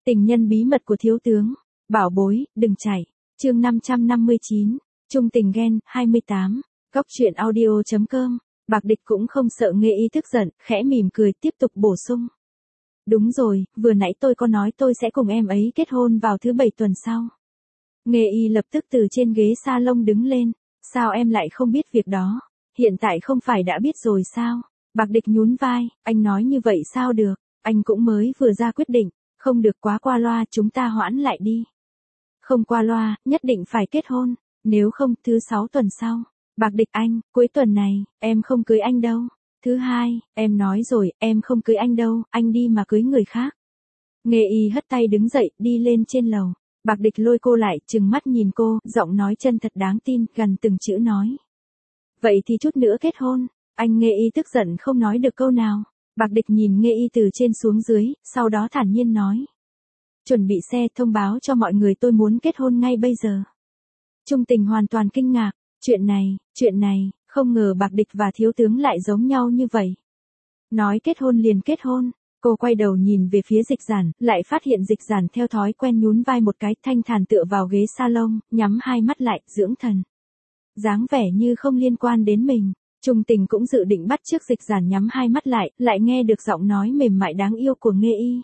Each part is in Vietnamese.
Tình nhân bí mật của thiếu tướng. Bảo bối, đừng chạy. Chương 559. Trung tình ghen, 28. Góc truyện audio.com. Bạc Địch cũng không sợ Nghê Y tức giận, khẽ mỉm cười tiếp tục bổ sung. Đúng rồi, vừa nãy tôi có nói tôi sẽ cùng em ấy kết hôn vào thứ 7 tuần sau. Nghê Y lập tức từ trên ghế salon đứng lên. Sao em lại không biết việc đó? Hiện tại không phải đã biết rồi sao? Bạc Địch nhún vai, anh nói như vậy sao được? Anh cũng mới vừa ra quyết định, không được quá qua loa, chúng ta hoãn lại đi. Không qua loa, nhất định phải kết hôn, nếu không thứ 6 tuần sau. Bạc Địch anh, cuối tuần này, em không cưới anh đâu. Thứ 2, em nói rồi, em không cưới anh đâu, anh đi mà cưới người khác. Nghê Y hất tay đứng dậy, đi lên trên lầu. Bạc Địch lôi cô lại, trừng mắt nhìn cô, giọng nói chân thật đáng tin, gần từng chữ nói. Vậy thì chút nữa kết hôn. Anh Nghê Y tức giận không nói được câu nào. Bạc Địch nhìn Nghê Y từ trên xuống dưới, sau đó thản nhiên nói. Chuẩn bị xe, thông báo cho mọi người tôi muốn kết hôn ngay bây giờ. Trung tình hoàn toàn kinh ngạc. Chuyện này, không ngờ Bạc Địch và thiếu tướng lại giống nhau như vậy. Nói kết hôn liền kết hôn. Cô quay đầu nhìn về phía Dịch Giản, lại phát hiện Dịch Giản theo thói quen nhún vai một cái, thanh thản tựa vào ghế salon, nhắm hai mắt lại, dưỡng thần. Dáng vẻ như không liên quan đến mình. Trung tình cũng dự định bắt chước Dịch Giản nhắm hai mắt lại nghe được giọng nói mềm mại đáng yêu của Nghê Y.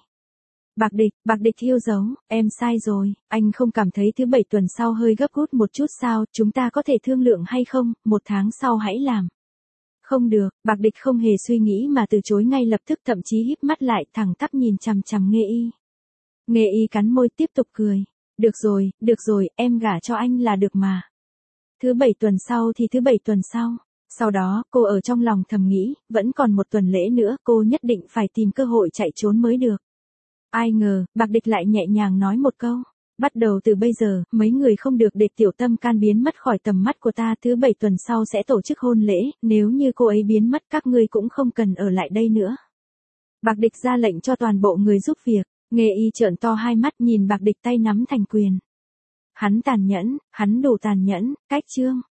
Bạc Địch yêu dấu, em sai rồi, anh không cảm thấy thứ 7 tuần sau hơi gấp gút một chút sao, chúng ta có thể thương lượng hay không, 1 tháng sau hãy làm. Không được, Bạc Địch không hề suy nghĩ mà từ chối ngay lập tức, thậm chí híp mắt lại thẳng tắp nhìn chằm chằm Nghê Y. Nghê Y cắn môi tiếp tục cười. Được rồi, em gả cho anh là được mà. Thứ 7 tuần sau thì thứ 7 tuần sau. Sau đó, cô ở trong lòng thầm nghĩ, vẫn còn 1 tuần lễ nữa, cô nhất định phải tìm cơ hội chạy trốn mới được. Ai ngờ, Bạc Địch lại nhẹ nhàng nói một câu. Bắt đầu từ bây giờ, mấy người không được để Tiểu Tâm Can biến mất khỏi tầm mắt của ta, thứ 7 tuần sau sẽ tổ chức hôn lễ, nếu như cô ấy biến mất các ngươi cũng không cần ở lại đây nữa. Bạc Địch ra lệnh cho toàn bộ người giúp việc. Nghê Y trợn to hai mắt nhìn Bạc Địch tay nắm thành quyền. Hắn tàn nhẫn, hắn đủ tàn nhẫn, cách chương.